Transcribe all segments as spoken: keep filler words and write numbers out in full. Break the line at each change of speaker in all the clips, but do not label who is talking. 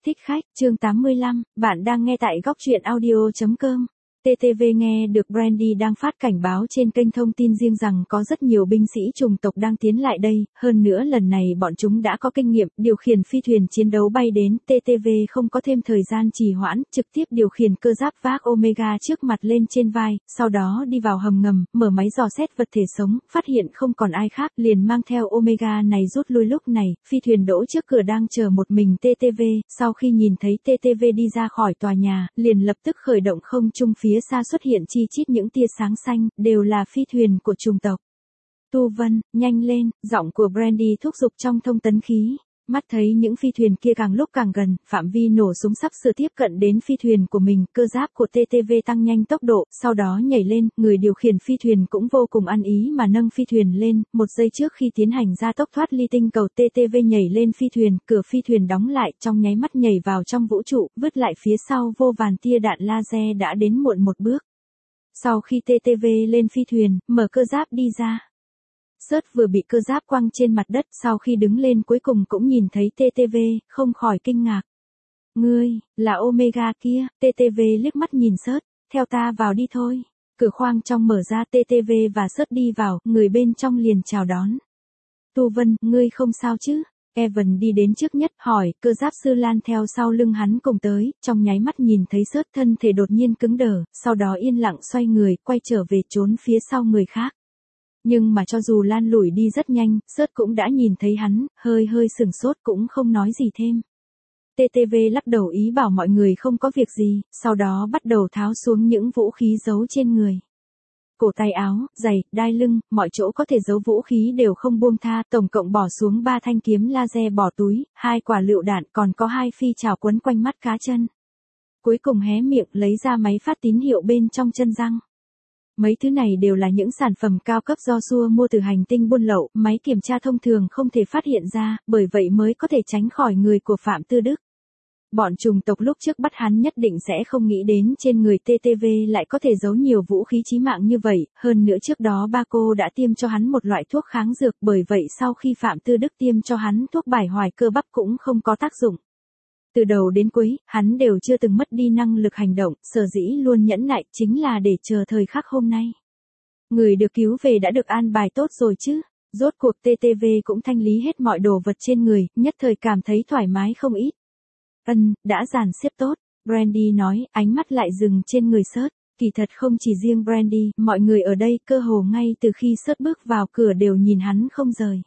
Thích khách, chương tám mươi lăm, bạn đang nghe tại góc truyện audio chấm com. tê tê vê nghe được Brandy đang phát cảnh báo trên kênh thông tin riêng rằng có rất nhiều binh sĩ chủng tộc đang tiến lại đây, hơn nữa lần này bọn chúng đã có kinh nghiệm điều khiển phi thuyền chiến đấu bay đến, tê tê vê không có thêm thời gian trì hoãn, trực tiếp điều khiển cơ giáp vác Omega trước mặt lên trên vai, sau đó đi vào hầm ngầm, mở máy dò xét vật thể sống, phát hiện không còn ai khác, liền mang theo Omega này rút lui. Lúc này, phi thuyền đỗ trước cửa đang chờ một mình tê tê vê, sau khi nhìn thấy tê tê vê đi ra khỏi tòa nhà, liền lập tức khởi động không trung. Phía xa xuất hiện chi chít những tia sáng xanh, đều là phi thuyền của chủng tộc. Tu Vân, nhanh lên, giọng của Brandy thúc giục trong thông tấn khí. Mắt thấy những phi thuyền kia càng lúc càng gần, phạm vi nổ súng sắp sửa tiếp cận đến phi thuyền của mình, cơ giáp của tê tê vê tăng nhanh tốc độ, sau đó nhảy lên, người điều khiển phi thuyền cũng vô cùng ăn ý mà nâng phi thuyền lên, một giây trước khi tiến hành gia tốc thoát ly tinh cầu, tê tê vê nhảy lên phi thuyền, cửa phi thuyền đóng lại, trong nháy mắt nhảy vào trong vũ trụ, vứt lại phía sau vô vàn tia đạn laser đã đến muộn một bước. Sau khi tê tê vê lên phi thuyền, mở cơ giáp đi ra. Sớt vừa bị cơ giáp quăng trên mặt đất, sau khi đứng lên cuối cùng cũng nhìn thấy tê tê vê, không khỏi kinh ngạc. Ngươi, là Omega kia, tê tê vê liếc mắt nhìn Sớt, theo ta vào đi thôi. Cửa khoang trong mở ra, tê tê vê và Sớt đi vào, người bên trong liền chào đón. Tu Vân, ngươi không sao chứ? Evan đi đến trước nhất, hỏi, cơ giáp sư Lan theo sau lưng hắn cùng tới, trong nháy mắt nhìn thấy Sớt thân thể đột nhiên cứng đờ, sau đó yên lặng xoay người, quay trở về trốn phía sau người khác. Nhưng mà cho dù Lan lủi đi rất nhanh, Sớt cũng đã nhìn thấy hắn, hơi hơi sửng sốt cũng không nói gì thêm. tê tê vê lắc đầu ý bảo mọi người không có việc gì, sau đó bắt đầu tháo xuống những vũ khí giấu trên người. Cổ tay áo, giày, đai lưng, mọi chỗ có thể giấu vũ khí đều không buông tha, tổng cộng bỏ xuống ba thanh kiếm laser bỏ túi, hai quả lựu đạn, còn có hai phi chảo quấn quanh mắt cá chân. Cuối cùng hé miệng lấy ra máy phát tín hiệu bên trong chân răng. Mấy thứ này đều là những sản phẩm cao cấp do xua mua từ hành tinh buôn lậu, máy kiểm tra thông thường không thể phát hiện ra, bởi vậy mới có thể tránh khỏi người của Phạm Tư Đức. Bọn chủng tộc lúc trước bắt hắn nhất định sẽ không nghĩ đến trên người tê tê vê lại có thể giấu nhiều vũ khí chí mạng như vậy, hơn nữa trước đó ba cô đã tiêm cho hắn một loại thuốc kháng dược, bởi vậy sau khi Phạm Tư Đức tiêm cho hắn thuốc bài hoài cơ bắp cũng không có tác dụng. Từ đầu đến cuối, hắn đều chưa từng mất đi năng lực hành động, sở dĩ luôn nhẫn nại chính là để chờ thời khắc hôm nay. Người được cứu về đã được an bài tốt rồi chứ, rốt cuộc tê tê vê cũng thanh lý hết mọi đồ vật trên người, nhất thời cảm thấy thoải mái không ít. Ân, đã dàn xếp tốt, Brandy nói, ánh mắt lại dừng trên người Sớt. Kỳ thật không chỉ riêng Brandy, mọi người ở đây cơ hồ ngay từ khi Sớt bước vào cửa đều nhìn hắn không rời.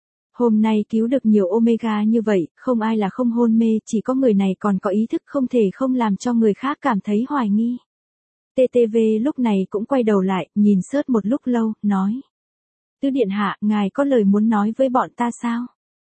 Hôm nay cứu được nhiều Omega như vậy, không ai là không hôn mê, chỉ có người này còn có ý thức không thể không làm cho người khác cảm thấy hoài nghi. tê tê vê lúc này cũng quay đầu lại, nhìn Sớt một lúc lâu, nói. Tứ điện hạ, ngài có lời muốn nói với bọn ta sao?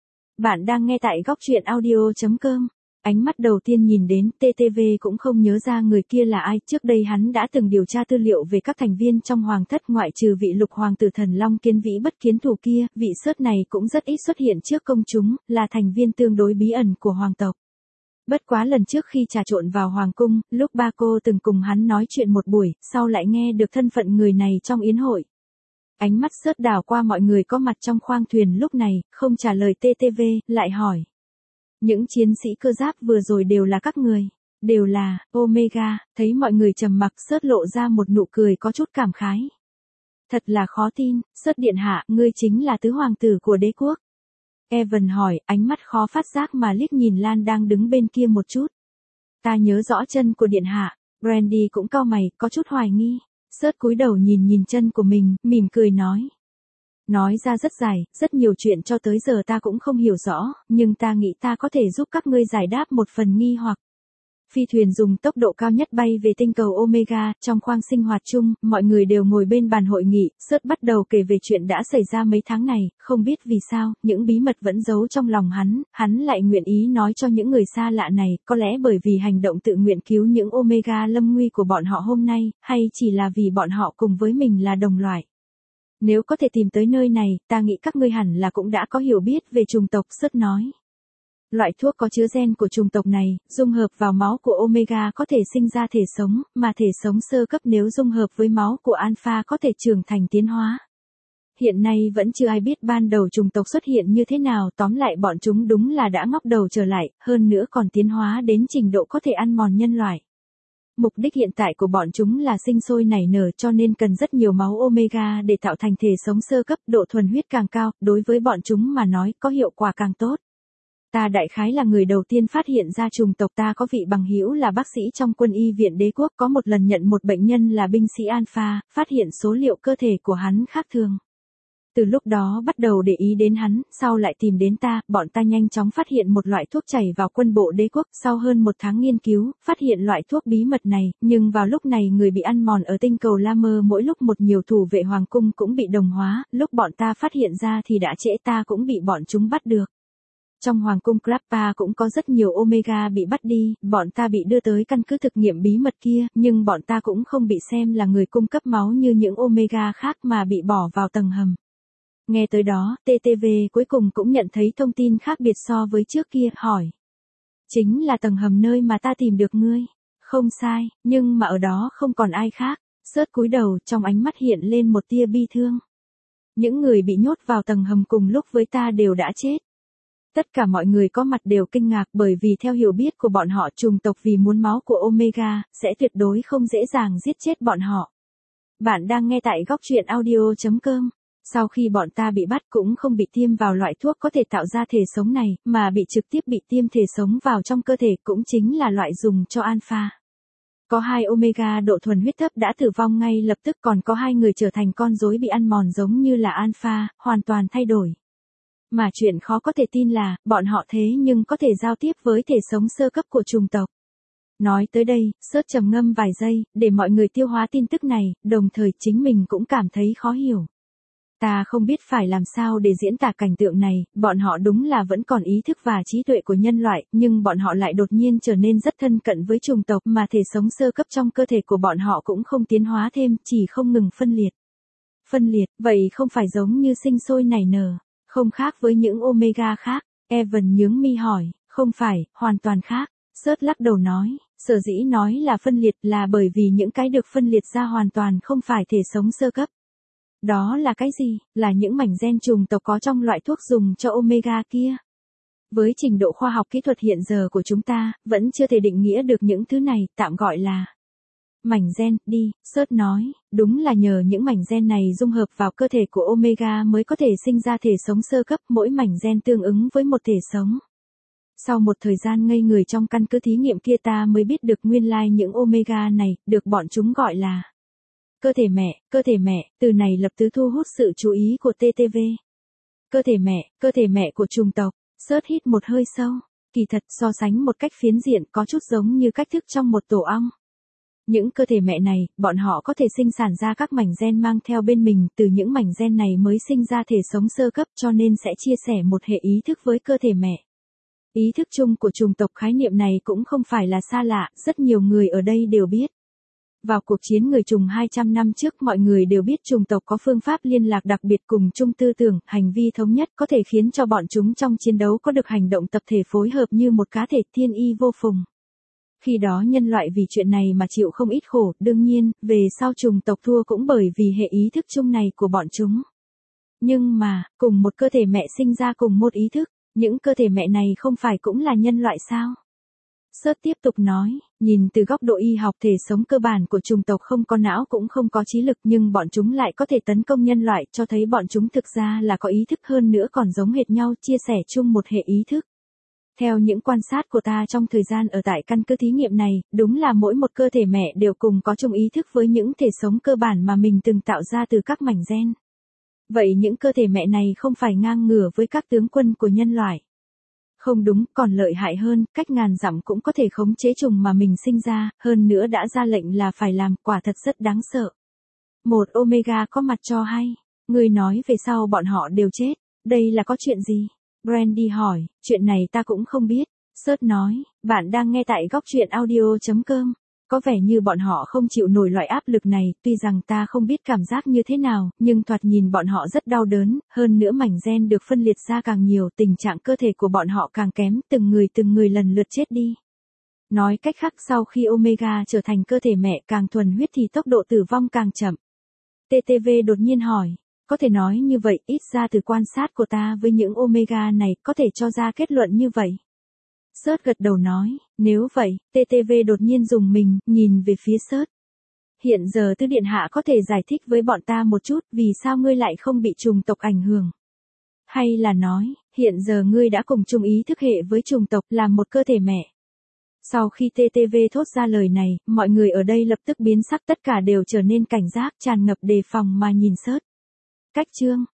Bạn đang nghe tại góc truyện audio chấm com. Ánh mắt đầu tiên nhìn đến, tê tê vê cũng không nhớ ra người kia là ai, trước đây hắn đã từng điều tra tư liệu về các thành viên trong hoàng thất ngoại trừ vị lục hoàng tử Thần Long Kiến Vĩ bất kiến thủ kia, vị Sớt này cũng rất ít xuất hiện trước công chúng, là thành viên tương đối bí ẩn của hoàng tộc. Bất quá lần trước khi trà trộn vào hoàng cung, lúc ba cô từng cùng hắn nói chuyện một buổi, sau lại nghe được thân phận người này trong yến hội. Ánh mắt Sớt đảo qua mọi người có mặt trong khoang thuyền lúc này, không trả lời tê tê vê, lại hỏi. Những chiến sĩ cơ giáp vừa rồi đều là các người, đều là Omega. Thấy mọi người trầm mặc, Sớt lộ ra một nụ cười có chút cảm khái. Thật là khó tin, Sớt điện hạ, ngươi chính là tứ hoàng tử của đế quốc. Evan hỏi, ánh mắt khó phát giác mà liếc nhìn Lan đang đứng bên kia một chút. Ta nhớ rõ chân của điện hạ. Brandy cũng cau mày, có chút hoài nghi. Sớt cúi đầu nhìn nhìn chân của mình, mỉm cười nói. Nói ra rất dài, rất nhiều chuyện cho tới giờ ta cũng không hiểu rõ, nhưng ta nghĩ ta có thể giúp các ngươi giải đáp một phần nghi hoặc. Phi thuyền dùng tốc độ cao nhất bay về tinh cầu Omega, trong khoang sinh hoạt chung, mọi người đều ngồi bên bàn hội nghị, Sớt bắt đầu kể về chuyện đã xảy ra mấy tháng này, không biết vì sao, những bí mật vẫn giấu trong lòng hắn, hắn lại nguyện ý nói cho những người xa lạ này, có lẽ bởi vì hành động tự nguyện cứu những Omega lâm nguy của bọn họ hôm nay, hay chỉ là vì bọn họ cùng với mình là đồng loại. Nếu có thể tìm tới nơi này, ta nghĩ các ngươi hẳn là cũng đã có hiểu biết về chủng tộc, Sớt nói. Loại thuốc có chứa gen của chủng tộc này, dung hợp vào máu của Omega có thể sinh ra thể sống, mà thể sống sơ cấp nếu dung hợp với máu của Alpha có thể trưởng thành tiến hóa. Hiện nay vẫn chưa ai biết ban đầu chủng tộc xuất hiện như thế nào, tóm lại bọn chúng đúng là đã ngóc đầu trở lại, hơn nữa còn tiến hóa đến trình độ có thể ăn mòn nhân loại. Mục đích hiện tại của bọn chúng là sinh sôi nảy nở cho nên cần rất nhiều máu Omega để tạo thành thể sống sơ cấp, độ thuần huyết càng cao, đối với bọn chúng mà nói có hiệu quả càng tốt. Ta đại khái là người đầu tiên phát hiện ra chủng tộc, ta có vị bằng hữu là bác sĩ trong quân y viện đế quốc, có một lần nhận một bệnh nhân là binh sĩ Alpha, phát hiện số liệu cơ thể của hắn khác thường. Từ lúc đó bắt đầu để ý đến hắn, sau lại tìm đến ta, bọn ta nhanh chóng phát hiện một loại thuốc chảy vào quân bộ đế quốc, sau hơn một tháng nghiên cứu, phát hiện loại thuốc bí mật này, nhưng vào lúc này người bị ăn mòn ở tinh cầu La Mơ mỗi lúc một nhiều, thủ vệ hoàng cung cũng bị đồng hóa, lúc bọn ta phát hiện ra thì đã trễ, ta cũng bị bọn chúng bắt được. Trong hoàng cung Krappa cũng có rất nhiều Omega bị bắt đi, bọn ta bị đưa tới căn cứ thực nghiệm bí mật kia, nhưng bọn ta cũng không bị xem là người cung cấp máu như những Omega khác mà bị bỏ vào tầng hầm. Nghe tới đó, tê tê vê cuối cùng cũng nhận thấy thông tin khác biệt so với trước kia, hỏi. Chính là tầng hầm nơi mà ta tìm được ngươi. Không sai, nhưng mà ở đó không còn ai khác. Sớt cúi đầu, trong ánh mắt hiện lên một tia bi thương. Những người bị nhốt vào tầng hầm cùng lúc với ta đều đã chết. Tất cả mọi người có mặt đều kinh ngạc bởi vì theo hiểu biết của bọn họ, chủng tộc vì muốn máu của Omega, sẽ tuyệt đối không dễ dàng giết chết bọn họ. Bạn đang nghe tại góc truyện audio chấm com. Sau khi bọn ta bị bắt cũng không bị tiêm vào loại thuốc có thể tạo ra thể sống này, mà bị trực tiếp bị tiêm thể sống vào trong cơ thể, cũng chính là loại dùng cho Alpha. Có hai Omega độ thuần huyết thấp đã tử vong ngay lập tức, còn có hai người trở thành con rối bị ăn mòn giống như là Alpha, hoàn toàn thay đổi. Mà chuyện khó có thể tin là, bọn họ thế nhưng có thể giao tiếp với thể sống sơ cấp của chủng tộc. Nói tới đây, Sớt trầm ngâm vài giây, để mọi người tiêu hóa tin tức này, đồng thời chính mình cũng cảm thấy khó hiểu. Ta không biết phải làm sao để diễn tả cảnh tượng này, bọn họ đúng là vẫn còn ý thức và trí tuệ của nhân loại, nhưng bọn họ lại đột nhiên trở nên rất thân cận với chủng tộc, mà thể sống sơ cấp trong cơ thể của bọn họ cũng không tiến hóa thêm, chỉ không ngừng phân liệt. Phân liệt, vậy không phải giống như sinh sôi nảy nở, không khác với những Omega khác. Evan nhướng mi hỏi, không phải, hoàn toàn khác. Sớt lắc đầu nói, sở dĩ nói là phân liệt là bởi vì những cái được phân liệt ra hoàn toàn không phải thể sống sơ cấp. Đó là cái gì? Là những mảnh gen chủng tộc có trong loại thuốc dùng cho Omega kia. Với trình độ khoa học kỹ thuật hiện giờ của chúng ta, vẫn chưa thể định nghĩa được những thứ này, tạm gọi là mảnh gen, đi, Sớt nói, đúng là nhờ những mảnh gen này dung hợp vào cơ thể của Omega mới có thể sinh ra thể sống sơ cấp, mỗi mảnh gen tương ứng với một thể sống. Sau một thời gian ngây người trong căn cứ thí nghiệm kia, ta mới biết được nguyên lai những Omega này, được bọn chúng gọi là cơ thể mẹ, cơ thể mẹ, từ này lập tức thu hút sự chú ý của tê tê vê. Cơ thể mẹ, cơ thể mẹ của chủng tộc. Sớt hít một hơi sâu, kỳ thật so sánh một cách phiến diện có chút giống như cách thức trong một tổ ong. Những cơ thể mẹ này, bọn họ có thể sinh sản ra các mảnh gen mang theo bên mình, từ những mảnh gen này mới sinh ra thể sống sơ cấp, cho nên sẽ chia sẻ một hệ ý thức với cơ thể mẹ. Ý thức chung của chủng tộc, khái niệm này cũng không phải là xa lạ, rất nhiều người ở đây đều biết. Vào cuộc chiến người Trùng hai trăm năm trước, mọi người đều biết chủng tộc có phương pháp liên lạc đặc biệt cùng chung tư tưởng, hành vi thống nhất, có thể khiến cho bọn chúng trong chiến đấu có được hành động tập thể phối hợp như một cá thể thiên y vô phùng. Khi đó nhân loại vì chuyện này mà chịu không ít khổ, đương nhiên, về sau chủng tộc thua cũng bởi vì hệ ý thức chung này của bọn chúng. Nhưng mà, cùng một cơ thể mẹ sinh ra cùng một ý thức, những cơ thể mẹ này không phải cũng là nhân loại sao? Sớt tiếp tục nói, nhìn từ góc độ y học, thể sống cơ bản của chủng tộc không có não cũng không có trí lực, nhưng bọn chúng lại có thể tấn công nhân loại, cho thấy bọn chúng thực ra là có ý thức, hơn nữa còn giống hệt nhau, chia sẻ chung một hệ ý thức. Theo những quan sát của ta trong thời gian ở tại căn cứ thí nghiệm này, đúng là mỗi một cơ thể mẹ đều cùng có chung ý thức với những thể sống cơ bản mà mình từng tạo ra từ các mảnh gen. Vậy những cơ thể mẹ này không phải ngang ngửa với các tướng quân của nhân loại. Không đúng, còn lợi hại hơn, cách ngàn dặm cũng có thể khống chế trùng mà mình sinh ra, hơn nữa đã ra lệnh là phải làm, quả thật rất đáng sợ. Một Omega có mặt cho hay, người nói về sau bọn họ đều chết, đây là có chuyện gì? Brandy hỏi, chuyện này ta cũng không biết. Sớt nói, bạn đang nghe tại góc truyện audio chấm com. Có vẻ như bọn họ không chịu nổi loại áp lực này, tuy rằng ta không biết cảm giác như thế nào, nhưng thoạt nhìn bọn họ rất đau đớn, hơn nữa mảnh gen được phân liệt ra càng nhiều, tình trạng cơ thể của bọn họ càng kém, từng người từng người lần lượt chết đi. Nói cách khác, sau khi Omega trở thành cơ thể mẹ càng thuần huyết thì tốc độ tử vong càng chậm. tê tê vê đột nhiên hỏi, có thể nói như vậy, ít ra từ quan sát của ta với những Omega này có thể cho ra kết luận như vậy. Search gật đầu nói, nếu vậy, tê tê vê đột nhiên dùng mình, nhìn về phía Search. Hiện giờ Tứ Điện Hạ có thể giải thích với bọn ta một chút vì sao ngươi lại không bị trùng tộc ảnh hưởng. Hay là nói, hiện giờ ngươi đã cùng chung ý thức hệ với trùng tộc làm một cơ thể mẹ. Sau khi tê tê vê thốt ra lời này, mọi người ở đây lập tức biến sắc, tất cả đều trở nên cảnh giác, tràn ngập đề phòng mà nhìn Search. Cách chương